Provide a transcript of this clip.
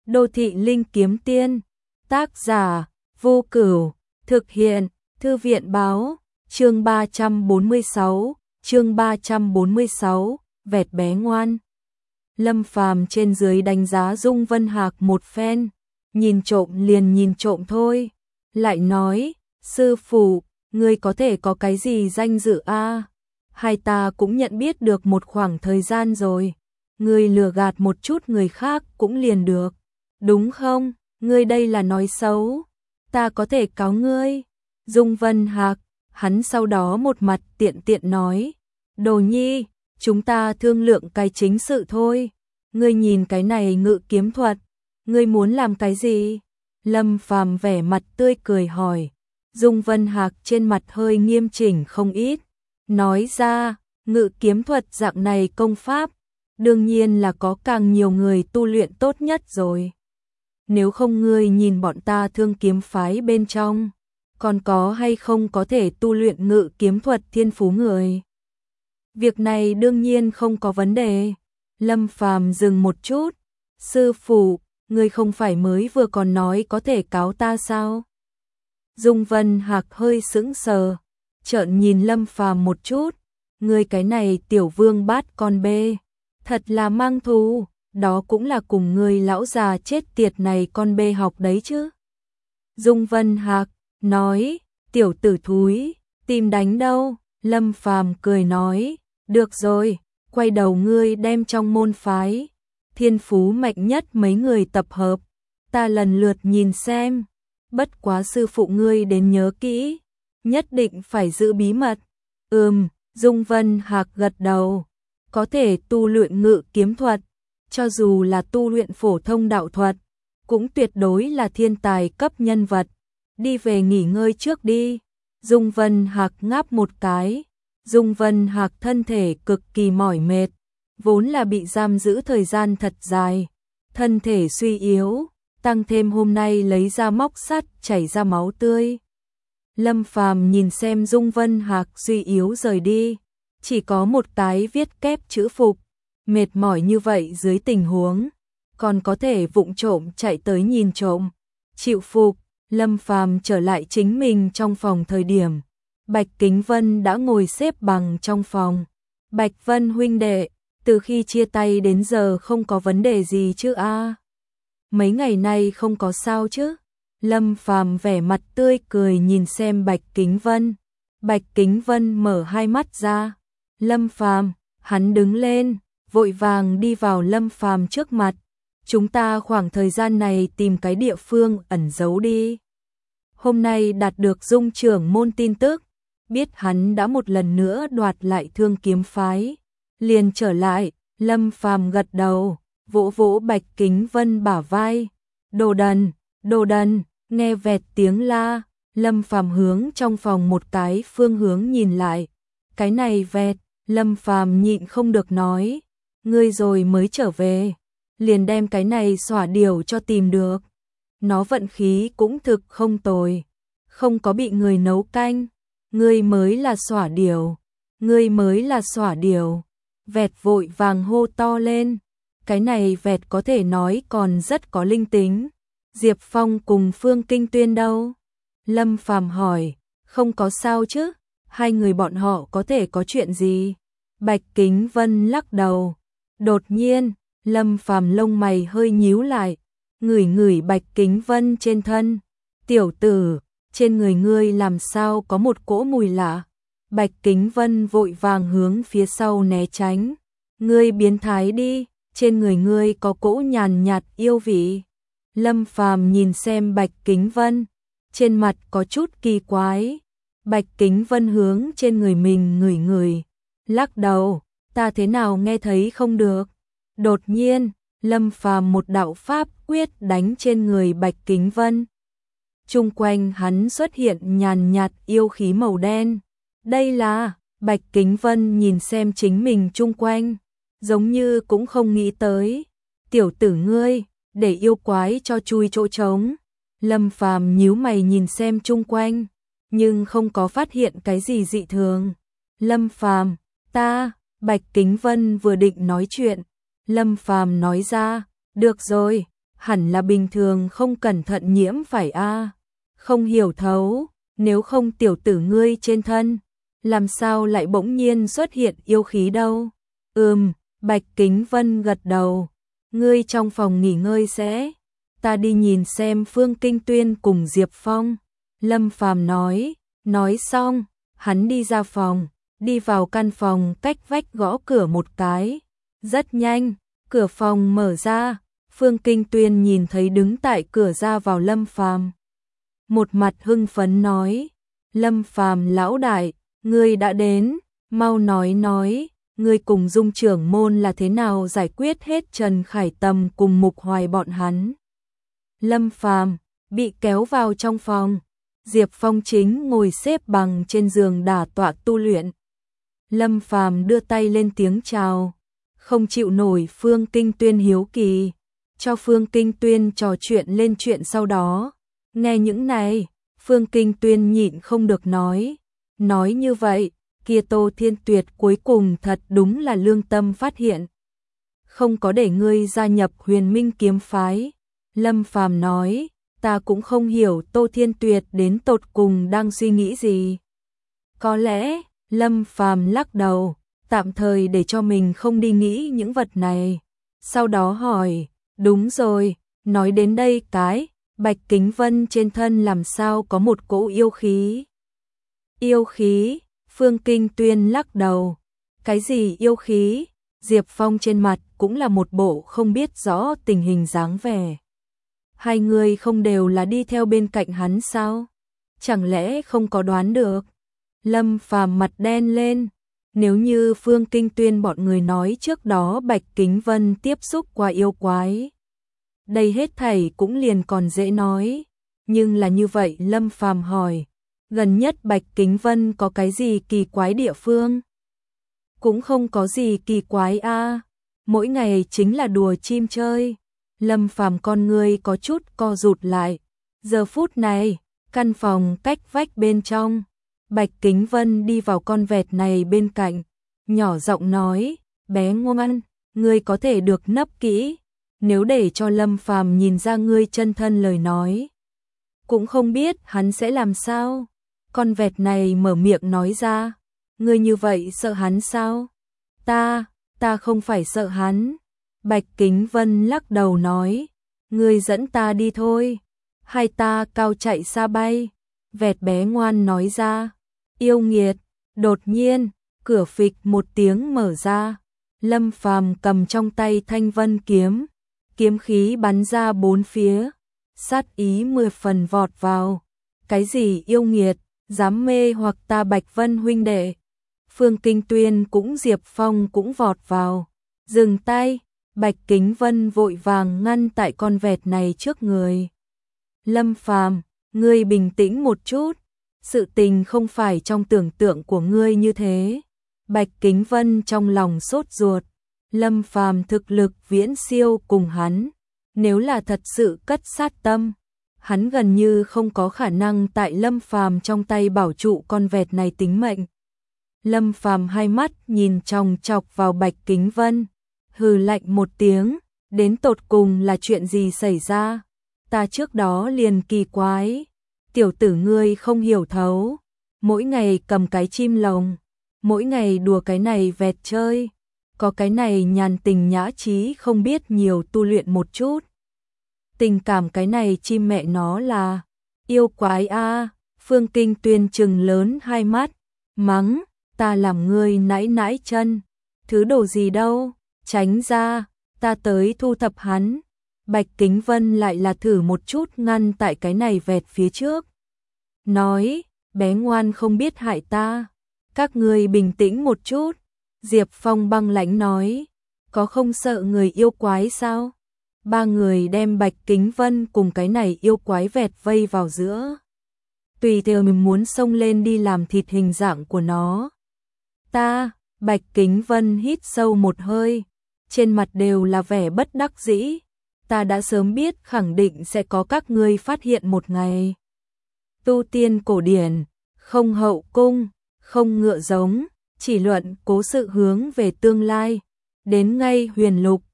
Đô thị linh kiếm tiên. Tác giả Vô Cửu. Thực hiện Thư viện báo. Chương 346, vẹt bé ngoan. Lâm Phàm trên dưới đánh giá Dung Vân Hạc một phen, nhìn trộm liền nhìn trộm thôi, lại nói, sư phụ, ngươi có thể có cái gì danh dự a? Hai ta cũng nhận biết được một khoảng thời gian rồi, ngươi lừa gạt một chút người khác cũng liền được, đúng không? Ngươi đây là nói xấu, ta có thể cáo ngươi. Dung Vân Hạc, hắn sau đó một mặt tiện tiện nói, Đồ Nhi, chúng ta thương lượng cái chính sự thôi, ngươi nhìn cái này ngự kiếm thuật, ngươi muốn làm cái gì? Lâm Phàm vẻ mặt tươi cười hỏi. Dung Vân Hạc trên mặt hơi nghiêm chỉnh không ít, nói ra, ngự kiếm thuật dạng này công pháp, đương nhiên là có càng nhiều người tu luyện tốt nhất rồi. Nếu không ngươi nhìn bọn ta Thương Kiếm phái bên trong, còn có hay không có thể tu luyện ngự kiếm thuật thiên phú người? Việc này đương nhiên không có vấn đề. Lâm Phàm dừng một chút, sư phụ, ngươi không phải mới vừa còn nói có thể cáo ta sao? Dung Vân Hạc hơi sững sờ, trợn nhìn Lâm Phàm một chút, ngươi cái này tiểu vương bát con bê, thật là mang thù, đó cũng là cùng ngươi lão già chết tiệt này con bê học đấy chứ. Dung Vân Hạc nói, tiểu tử thúi, tìm đánh đâu? Lâm Phàm cười nói, được rồi, quay đầu ngươi đem trong môn phái thiên phú mạnh nhất mấy người tập hợp, ta lần lượt nhìn xem. Bất quá sư phụ ngươi đến nhớ kỹ, nhất định phải giữ bí mật. Dung Vân Hạc gật đầu, có thể tu luyện ngự kiếm thuật, cho dù là tu luyện phổ thông đạo thuật, cũng tuyệt đối là thiên tài cấp nhân vật. Đi về nghỉ ngơi trước đi. Dung Vân Hạc ngáp một cái. Dung Vân Hạc thân thể cực kỳ mỏi mệt, vốn là bị giam giữ thời gian thật dài, thân thể suy yếu, tăng thêm hôm nay lấy ra móc sắt chảy ra máu tươi. Lâm Phàm nhìn xem Dung Vân Hạc suy yếu rời đi, chỉ có một cái viết kép chữ phục, mệt mỏi như vậy dưới tình huống, còn có thể vụng trộm chạy tới nhìn trộm, chịu phục. Lâm Phàm trở lại chính mình trong phòng thời điểm, Bạch Kính Vân đã ngồi xếp bằng trong phòng. Bạch Vân huynh đệ, từ khi chia tay đến giờ không có vấn đề gì chứ a? Mấy ngày nay không có sao chứ? Lâm Phàm vẻ mặt tươi cười nhìn xem Bạch Kính Vân. Bạch Kính Vân mở hai mắt ra. Lâm Phàm, hắn đứng lên, vội vàng đi vào Lâm Phàm trước mặt. Chúng ta khoảng thời gian này tìm cái địa phương ẩn giấu đi. Hôm nay đạt được Dung trưởng môn tin tức, biết hắn đã một lần nữa đoạt lại Thương Kiếm phái, liền trở lại. Lâm Phàm gật đầu, vỗ vỗ Bạch Kính Vân bả vai. Đồ đần, nghe vẹt tiếng la, Lâm Phàm hướng trong phòng một cái phương hướng nhìn lại. Cái này vẹt, Lâm Phàm nhịn không được nói, ngươi rồi mới trở về, liền đem cái này xỏa điều cho tìm được. Nó vận khí cũng thực không tồi, không có bị người nấu canh. Ngươi mới là xỏa điều, ngươi mới là xỏa điều. Vẹt vội vàng hô to lên, cái này vẹt có thể nói còn rất có linh tính. Diệp Phong cùng Phương Kinh Tuyên đâu? Lâm Phàm hỏi, không có sao chứ, hai người bọn họ có thể có chuyện gì? Bạch Kính Vân lắc đầu. Đột nhiên, Lâm Phàm lông mày hơi nhíu lại, ngửi ngửi Bạch Kính Vân trên thân. Tiểu tử, trên người ngươi làm sao có một cỗ mùi lạ? Bạch Kính Vân vội vàng hướng phía sau né tránh. Ngươi biến thái đi, trên người ngươi có cỗ nhàn nhạt yêu vị. Lâm Phàm nhìn xem Bạch Kính Vân, trên mặt có chút kỳ quái. Bạch Kính Vân hướng trên người mình ngửi ngửi, lắc đầu, ta thế nào nghe thấy không được. Đột nhiên, Lâm Phàm một đạo pháp quyết đánh trên người Bạch Kính Vân. Chung quanh hắn xuất hiện nhàn nhạt yêu khí màu đen. Đây là, Bạch Kính Vân nhìn xem chính mình chung quanh, giống như cũng không nghĩ tới. Tiểu tử ngươi, để yêu quái cho chui chỗ trống. Lâm Phàm nhíu mày nhìn xem chung quanh, nhưng không có phát hiện cái gì dị thường. Lâm Phàm, ta, Bạch Kính Vân vừa định nói chuyện, Lâm Phàm nói ra, được rồi, hẳn là bình thường không cẩn thận nhiễm phải a, không hiểu thấu, nếu không tiểu tử ngươi trên thân, làm sao lại bỗng nhiên xuất hiện yêu khí đâu? Bạch Kính Vân gật đầu, ngươi trong phòng nghỉ ngơi sẽ, ta đi nhìn xem Phương Kinh Tuyên cùng Diệp Phong. Lâm Phàm nói xong, hắn đi ra phòng, đi vào căn phòng cách vách gõ cửa một cái. Rất nhanh, cửa phòng mở ra, Phương Kinh Tuyên nhìn thấy đứng tại cửa ra vào Lâm Phàm. Một mặt hưng phấn nói, Lâm Phàm lão đại, ngươi đã đến, mau nói, ngươi cùng Dung trưởng môn là thế nào giải quyết hết Trần Khải Tầm cùng Mục Hoài bọn hắn. Lâm Phàm bị kéo vào trong phòng, Diệp Phong chính ngồi xếp bằng trên giường đả tọa tu luyện. Lâm Phàm đưa tay lên tiếng chào, không chịu nổi Phương Kinh Tuyên hiếu kỳ, cho Phương Kinh Tuyên trò chuyện lên chuyện sau đó. Nghe những này, Phương Kinh Tuyên nhịn không được nói như vậy, kia Tô Thiên Tuyệt cuối cùng thật đúng là lương tâm phát hiện. Không có để ngươi gia nhập Huyền Minh kiếm phái. Lâm Phàm nói, ta cũng không hiểu Tô Thiên Tuyệt đến tột cùng đang suy nghĩ gì. Có lẽ, Lâm Phàm lắc đầu, tạm thời để cho mình không đi nghĩ những vật này. Sau đó hỏi, đúng rồi, nói đến đây cái, Bạch Kính Vân trên thân làm sao có một cỗ yêu khí? Yêu khí? Phương Kinh Tuyên lắc đầu. Cái gì yêu khí? Diệp Phong trên mặt cũng là một bộ không biết rõ tình hình dáng vẻ. Hai người không đều là đi theo bên cạnh hắn sao? Chẳng lẽ không có đoán được? Lâm Phàm mặt đen lên. Nếu như Phương Kinh Tuyên bọn người nói trước đó Bạch Kính Vân tiếp xúc qua yêu quái, đây hết thảy cũng liền còn dễ nói. Nhưng là như vậy, Lâm Phàm hỏi, gần nhất Bạch Kính Vân có cái gì kỳ quái địa phương? Cũng không có gì kỳ quái a, mỗi ngày chính là đùa chim chơi. Lâm Phàm con người có chút co rụt lại. Giờ phút này, căn phòng cách vách bên trong, Bạch Kính Vân đi vào con vẹt này bên cạnh, nhỏ giọng nói, bé ngoan, ngươi có thể được nấp kỹ, nếu để cho Lâm Phàm nhìn ra ngươi chân thân lời nói, cũng không biết hắn sẽ làm sao. Con vẹt này mở miệng nói ra, ngươi như vậy sợ hắn sao? Ta không phải sợ hắn. Bạch Kính Vân lắc đầu nói, ngươi dẫn ta đi thôi, hai ta cao chạy xa bay. Vẹt bé ngoan nói ra, yêu nghiệt. Đột nhiên, cửa phịch một tiếng mở ra, Lâm Phàm cầm trong tay Thanh Vân kiếm, kiếm khí bắn ra bốn phía, sát ý 10 phần vọt vào. Cái gì yêu nghiệt, dám mê hoặc ta Bạch Vân huynh đệ? Phương Kinh Tuyên cũng Diệp Phong cũng vọt vào. Dừng tay, Bạch Kính Vân vội vàng ngăn tại con vẹt này trước người. Lâm Phàm, ngươi bình tĩnh một chút, sự tình không phải trong tưởng tượng của ngươi như thế. Bạch Kính Vân trong lòng sốt ruột, Lâm Phàm thực lực viễn siêu cùng hắn, nếu là thật sự cất sát tâm, hắn gần như không có khả năng tại Lâm Phàm trong tay bảo trụ con vẹt này tính mệnh. Lâm Phàm hai mắt nhìn chòng chọc vào Bạch Kính Vân, hừ lạnh một tiếng, đến tột cùng là chuyện gì xảy ra? Ta trước đó liền kỳ quái, tiểu tử ngươi không hiểu thấu, mỗi ngày cầm cái chim lồng, mỗi ngày đùa cái này vẹt chơi, có cái này nhàn tình nhã trí không biết nhiều tu luyện một chút. Tình cảm cái này chim mẹ nó là yêu quái a. Phương Kinh Tuyên trừng lớn hai mắt, mắng, ta làm ngươi nãi nãi chân, thứ đồ gì đâu, tránh ra, ta tới thu thập hắn. Bạch Kính Vân lại là thử một chút ngăn tại cái này vẹt phía trước. Nói, bé ngoan không biết hại ta, các ngươi bình tĩnh một chút. Diệp Phong băng lãnh nói, có không sợ người yêu quái sao? Ba người đem Bạch Kính Vân cùng cái này yêu quái vẹt vây vào giữa. Tùy theo mình muốn xông lên đi làm thịt hình dạng của nó. Bạch Kính Vân hít sâu một hơi, trên mặt đều là vẻ bất đắc dĩ. Ta đã sớm biết khẳng định sẽ có các ngươi phát hiện một ngày. Tu tiên cổ điển, không hậu cung, không ngựa giống, chỉ luận cố sự hướng về tương lai. Đến ngay huyền lục,